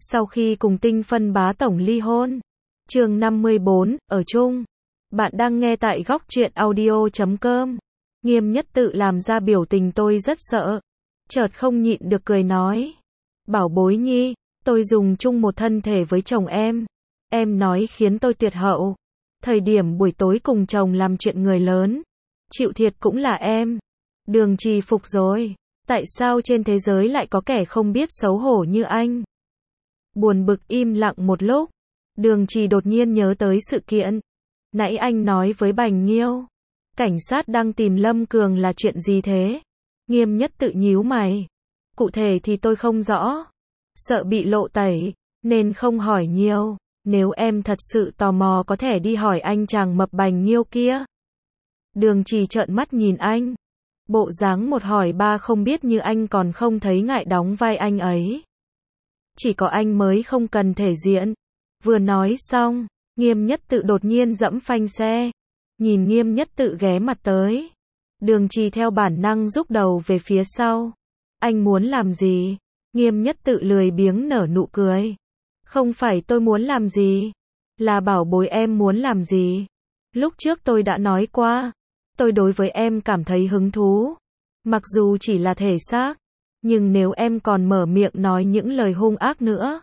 Sau khi cùng Tinh Phân bá tổng ly hôn. Chương 54, ở chung. Bạn đang nghe tại góc truyện audio.com. Nghiêm Nhất Tự làm ra biểu tình tôi rất sợ. Chợt không nhịn được cười nói. Bảo bối nhi, tôi dùng chung một thân thể với chồng em. Em nói khiến tôi tuyệt hậu. Thời điểm buổi tối cùng chồng làm chuyện người lớn. Chịu thiệt cũng là em. Đường Trì phục rồi. Tại sao trên thế giới lại có kẻ không biết xấu hổ như anh? Buồn bực im lặng một lúc. Đường Trì đột nhiên nhớ tới sự kiện. Nãy anh nói với Bành Nghiêu. Cảnh sát đang tìm Lâm Cường là chuyện gì thế? Nghiêm Nhất Tự nhíu mày. Cụ thể thì tôi không rõ. Sợ bị lộ tẩy, nên không hỏi nhiều. Nếu em thật sự tò mò có thể đi hỏi anh chàng mập Bành Nghiêu kia. Đường Trì trợn mắt nhìn anh. Bộ dáng một hỏi ba không biết như anh còn không thấy ngại đóng vai anh ấy. Chỉ có anh mới không cần thể diện. Vừa nói xong, Nghiêm Nhất Tự đột nhiên giẫm phanh xe. Nhìn Nghiêm Nhất Tự ghé mặt tới. Đường Trì theo bản năng rúc đầu về phía sau. Anh muốn làm gì? Nghiêm Nhất Tự lười biếng nở nụ cười. Không phải tôi muốn làm gì. Là bảo bối em muốn làm gì. Lúc trước tôi đã nói qua. Tôi đối với em cảm thấy hứng thú. Mặc dù chỉ là thể xác. Nhưng nếu em còn mở miệng nói những lời hung ác nữa.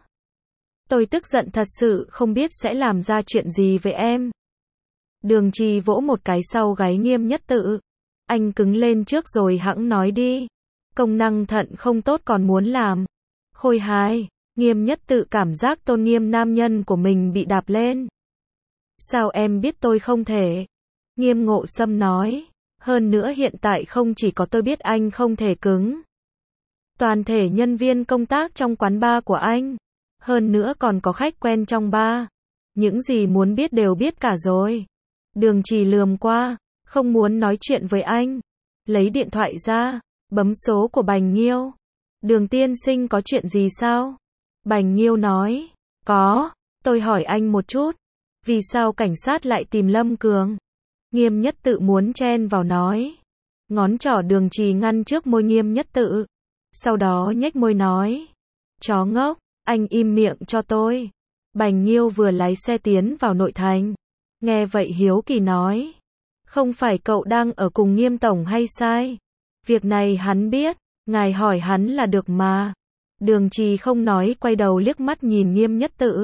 Tôi tức giận thật sự không biết sẽ làm ra chuyện gì với em. Đường Trì vỗ một cái sau gáy Nghiêm Nhất Tự. Anh cứng lên trước rồi hẵng nói đi. Công năng thận không tốt còn muốn làm. Khôi hài. Nghiêm Nhất Tự cảm giác tôn nghiêm nam nhân của mình bị đạp lên. Sao em biết tôi không thể? Nghiêm Ngộ Sâm nói. Hơn nữa hiện tại không chỉ có tôi biết anh không thể cứng. Toàn thể nhân viên công tác trong quán bar của anh. Hơn nữa còn có khách quen trong bar. Những gì muốn biết đều biết cả rồi. Đường Trì lườm qua. Không muốn nói chuyện với anh. Lấy điện thoại ra. Bấm số của Bành Nghiêu. Đường tiên sinh có chuyện gì sao? Bành Nghiêu nói. Có. Tôi hỏi anh một chút. Vì sao cảnh sát lại tìm Lâm Cường? Nghiêm Nhất Tự muốn chen vào nói. Ngón trỏ Đường Trì ngăn trước môi Nghiêm Nhất Tự. Sau đó nhếch môi nói. Chó ngốc, anh im miệng cho tôi. Bành Nghiêu vừa lái xe tiến vào nội thành. Nghe vậy hiếu kỳ nói. Không phải cậu đang ở cùng Nghiêm tổng hay sai? Việc này hắn biết, ngài hỏi hắn là được mà. Đường Trì không nói quay đầu liếc mắt nhìn Nghiêm Nhất Tự.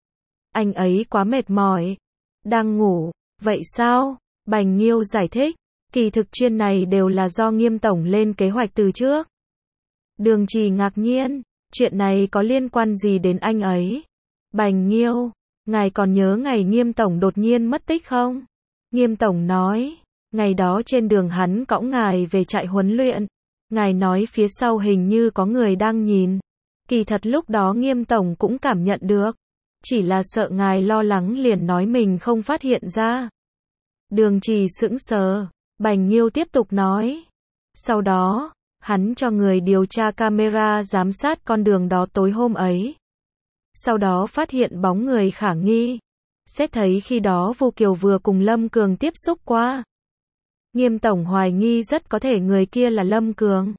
Anh ấy quá mệt mỏi. Đang ngủ, vậy sao? Bành Nghiêu giải thích. Kỳ thực chuyện này đều là do Nghiêm tổng lên kế hoạch từ trước. Đường Trì ngạc nhiên. Chuyện này có liên quan gì đến anh ấy? Bành Nghiêu, ngài còn nhớ ngày Nghiêm tổng đột nhiên mất tích không? Nghiêm tổng nói. Ngày đó trên đường hắn cõng ngài về trại huấn luyện. Ngài nói phía sau hình như có người đang nhìn. Kỳ thật lúc đó Nghiêm tổng cũng cảm nhận được. Chỉ là sợ ngài lo lắng liền nói mình không phát hiện ra. Đường Trì sững sờ. Bành Nghiêu tiếp tục nói. Sau đó, hắn cho người điều tra camera giám sát con đường đó tối hôm ấy. Sau đó phát hiện bóng người khả nghi. Xét thấy khi đó Vu Kiều vừa cùng Lâm Cường tiếp xúc qua. Nghiêm tổng hoài nghi rất có thể người kia là Lâm Cường.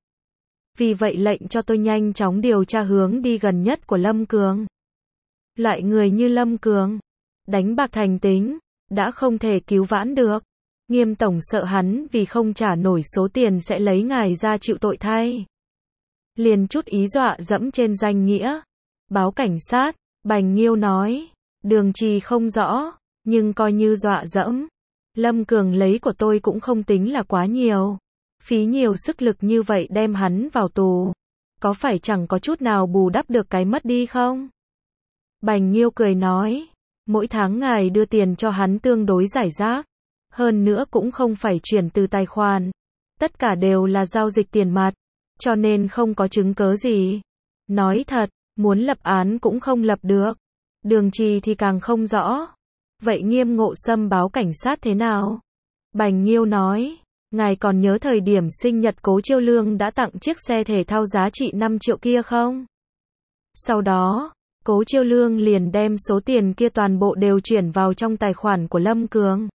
Vì vậy lệnh cho tôi nhanh chóng điều tra hướng đi gần nhất của Lâm Cường. Loại người như Lâm Cường, đánh bạc thành tính, đã không thể cứu vãn được. Nghiêm tổng sợ hắn vì không trả nổi số tiền sẽ lấy ngài ra chịu tội thay. Liền chút ý dọa dẫm trên danh nghĩa. Báo cảnh sát, Bành Nghiêu nói. Đường Trì không rõ, nhưng coi như dọa dẫm. Lâm Cường lấy của tôi cũng không tính là quá nhiều. Phí nhiều sức lực như vậy đem hắn vào tù. Có phải chẳng có chút nào bù đắp được cái mất đi không? Bành Nghiêu cười nói. Mỗi tháng ngài đưa tiền cho hắn tương đối rải rác. Hơn nữa cũng không phải chuyển từ tài khoản. Tất cả đều là giao dịch tiền mặt. Cho nên không có chứng cớ gì. Nói thật, muốn lập án cũng không lập được. Đường Trì thì càng không rõ. Vậy Nghiêm Ngộ Sâm báo cảnh sát thế nào? Bành Nghiêu nói. Ngài còn nhớ thời điểm sinh nhật Cố Chiêu Lương đã tặng chiếc xe thể thao giá trị 5 triệu kia không? Sau đó, Cố Chiêu Lương liền đem số tiền kia toàn bộ đều chuyển vào trong tài khoản của Lâm Cường.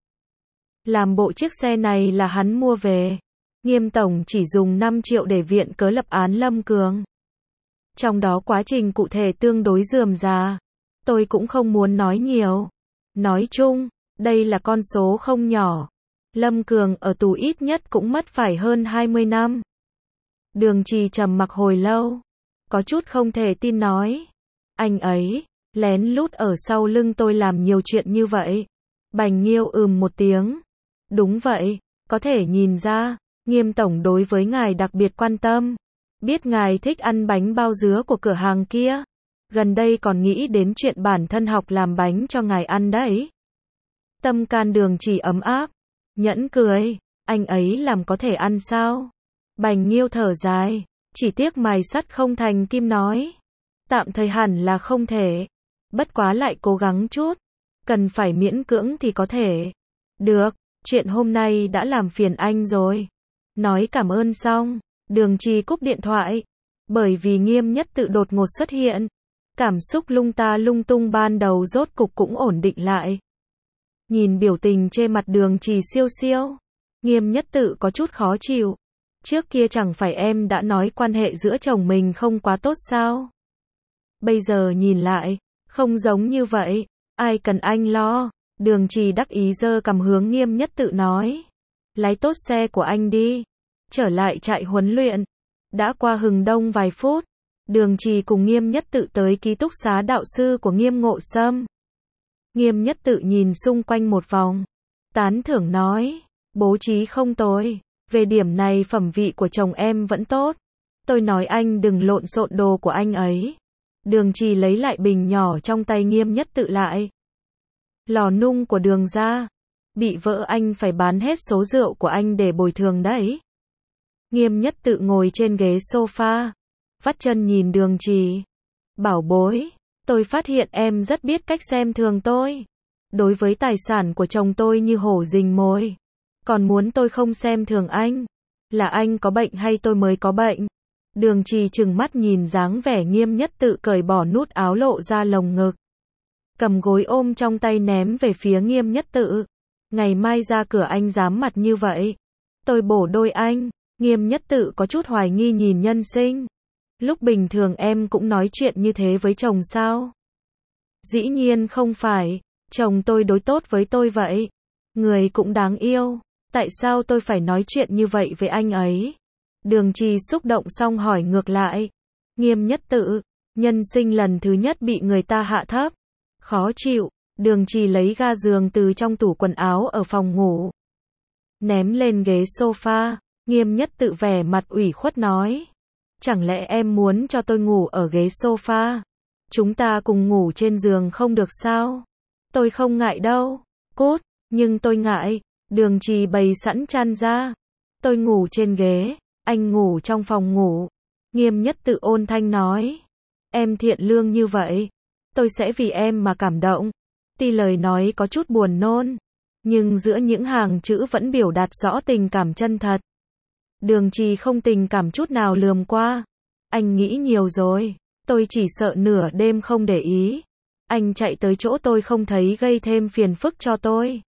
Làm bộ chiếc xe này là hắn mua về. Nghiêm tổng chỉ dùng 5 triệu để viện cớ lập án Lâm Cường. Trong đó quá trình cụ thể tương đối rườm rà. Tôi cũng không muốn nói nhiều. Nói chung, đây là con số không nhỏ. Lâm Cường ở tù ít nhất cũng mất phải hơn 20 năm. Đường Trì trầm mặc hồi lâu. Có chút không thể tin nói. Anh ấy, lén lút ở sau lưng tôi làm nhiều chuyện như vậy. Bành Nghiêu một tiếng. Đúng vậy, có thể nhìn ra, Nghiêm tổng đối với ngài đặc biệt quan tâm. Biết ngài thích ăn bánh bao dứa của cửa hàng kia. Gần đây còn nghĩ đến chuyện bản thân học làm bánh cho ngài ăn đấy. Tâm can Đường Trì ấm áp. Nhẫn cười, anh ấy làm có thể ăn sao? Bành Nghiêu thở dài, chỉ tiếc mài sắt không thành kim nói. Tạm thời hẳn là không thể. Bất quá lại cố gắng chút. Cần phải miễn cưỡng thì có thể. Được, chuyện hôm nay đã làm phiền anh rồi. Nói cảm ơn xong, Đường Trì cúp điện thoại. Bởi vì Nghiêm Nhất Tự đột ngột xuất hiện. Cảm xúc lung ta lung tung ban đầu rốt cục cũng ổn định lại. Nhìn biểu tình trên mặt Đường Trì siêu siêu. Nghiêm Nhất Tự có chút khó chịu. Trước kia chẳng phải em đã nói quan hệ giữa chồng mình không quá tốt sao? Bây giờ nhìn lại, không giống như vậy. Ai cần anh lo? Đường Trì đắc ý giơ cằm hướng Nghiêm Nhất Tự nói. Lái tốt xe của anh đi. Trở lại trại huấn luyện. Đã qua hừng đông vài phút. Đường Trì cùng Nghiêm Nhất Tự tới ký túc xá đạo sư của Nghiêm Ngộ Sâm. Nghiêm Nhất Tự nhìn xung quanh một vòng. Tán thưởng nói. Bố trí không tồi. Về điểm này phẩm vị của chồng em vẫn tốt. Tôi nói anh đừng lộn xộn đồ của anh ấy. Đường Trì lấy lại bình nhỏ trong tay Nghiêm Nhất Tự lại. Lò nung của Đường gia. Bị vỡ anh phải bán hết số rượu của anh để bồi thường đấy. Nghiêm Nhất Tự ngồi trên ghế sofa. Vắt chân nhìn Đường Trì. Bảo bối, tôi phát hiện em rất biết cách xem thường tôi. Đối với tài sản của chồng tôi như hổ rình mồi. Còn muốn tôi không xem thường anh. Là anh có bệnh hay tôi mới có bệnh? Đường Trì trừng mắt nhìn dáng vẻ Nghiêm Nhất Tự cởi bỏ nút áo lộ ra lồng ngực. Cầm gối ôm trong tay ném về phía Nghiêm Nhất Tự. Ngày mai ra cửa anh dám mặt như vậy. Tôi bổ đôi anh. Nghiêm Nhất Tự có chút hoài nghi nhìn nhân sinh. Lúc bình thường em cũng nói chuyện như thế với chồng sao? Dĩ nhiên không phải. Chồng tôi đối tốt với tôi vậy. Người cũng đáng yêu. Tại sao tôi phải nói chuyện như vậy với anh ấy? Đường Trì xúc động xong hỏi ngược lại. Nghiêm Nhất Tự, nhân sinh lần thứ nhất bị người ta hạ thấp. Khó chịu. Đường Trì lấy ga giường từ trong tủ quần áo ở phòng ngủ. Ném lên ghế sofa. Nghiêm Nhất Tự vẻ mặt ủy khuất nói. Chẳng lẽ em muốn cho tôi ngủ ở ghế sofa? Chúng ta cùng ngủ trên giường không được sao? Tôi không ngại đâu. Cút, nhưng tôi ngại. Đường Trì bày sẵn chăn ra. Tôi ngủ trên ghế, anh ngủ trong phòng ngủ. Nghiêm Nhất Tự ôn thanh nói. Em thiện lương như vậy. Tôi sẽ vì em mà cảm động. Tuy lời nói có chút buồn nôn. Nhưng giữa những hàng chữ vẫn biểu đạt rõ tình cảm chân thật. Đường Trì không tình cảm chút nào lườm qua. Anh nghĩ nhiều rồi. Tôi chỉ sợ nửa đêm không để ý. Anh chạy tới chỗ tôi không thấy gây thêm phiền phức cho tôi.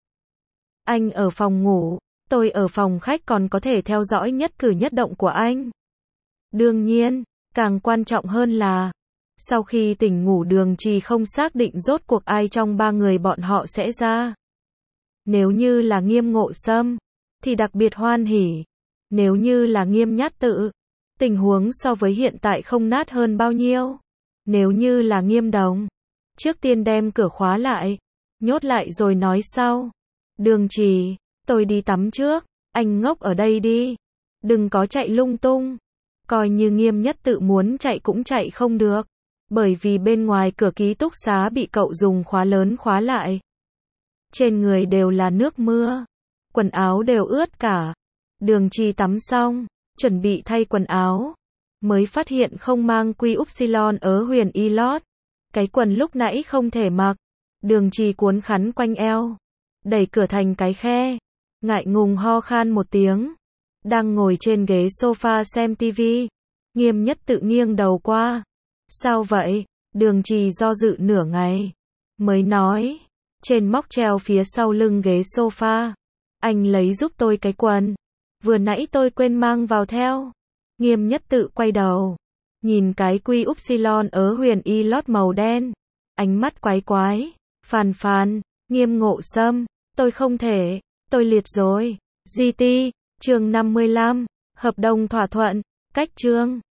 Anh ở phòng ngủ, tôi ở phòng khách còn có thể theo dõi nhất cử nhất động của anh. Đương nhiên, càng quan trọng hơn là, sau khi tỉnh ngủ Đường Trì không xác định rốt cuộc ai trong ba người bọn họ sẽ ra. Nếu như là Nghiêm Ngộ Sâm, thì đặc biệt hoan hỉ. Nếu như là Nghiêm Nhất Tự, tình huống so với hiện tại không nát hơn bao nhiêu. Nếu như là Nghiêm Đồng, trước tiên đem cửa khóa lại, nhốt lại rồi nói sau. Đường Trì, tôi đi tắm trước, anh ngốc ở đây đi. Đừng có chạy lung tung. Coi như Nghiêm Nhất Tự muốn chạy cũng chạy không được. Bởi vì bên ngoài cửa ký túc xá bị cậu dùng khóa lớn khóa lại. Trên người đều là nước mưa. Quần áo đều ướt cả. Đường Trì tắm xong, chuẩn bị thay quần áo. Mới phát hiện không mang quy upsilon ớ huyền y lót. Cái quần lúc nãy không thể mặc. Đường Trì cuốn khắn quanh eo. Đẩy cửa thành cái khe. Ngại ngùng ho khan một tiếng. Đang ngồi trên ghế sofa xem tivi. Nghiêm Nhất Tự nghiêng đầu qua. Sao vậy? Đường Trì do dự nửa ngày. Mới nói. Trên móc treo phía sau lưng ghế sofa. Anh lấy giúp tôi cái quần. Vừa nãy tôi quên mang vào theo. Nghiêm Nhất Tự quay đầu. Nhìn cái quy upsilon ớ huyền y lót màu đen. Ánh mắt quái quái. Phàn phàn. Nghiêm Ngộ Sâm. Tôi không thể. Tôi liệt rồi. GT. Chương 55. Hợp đồng thỏa thuận. Cách chương.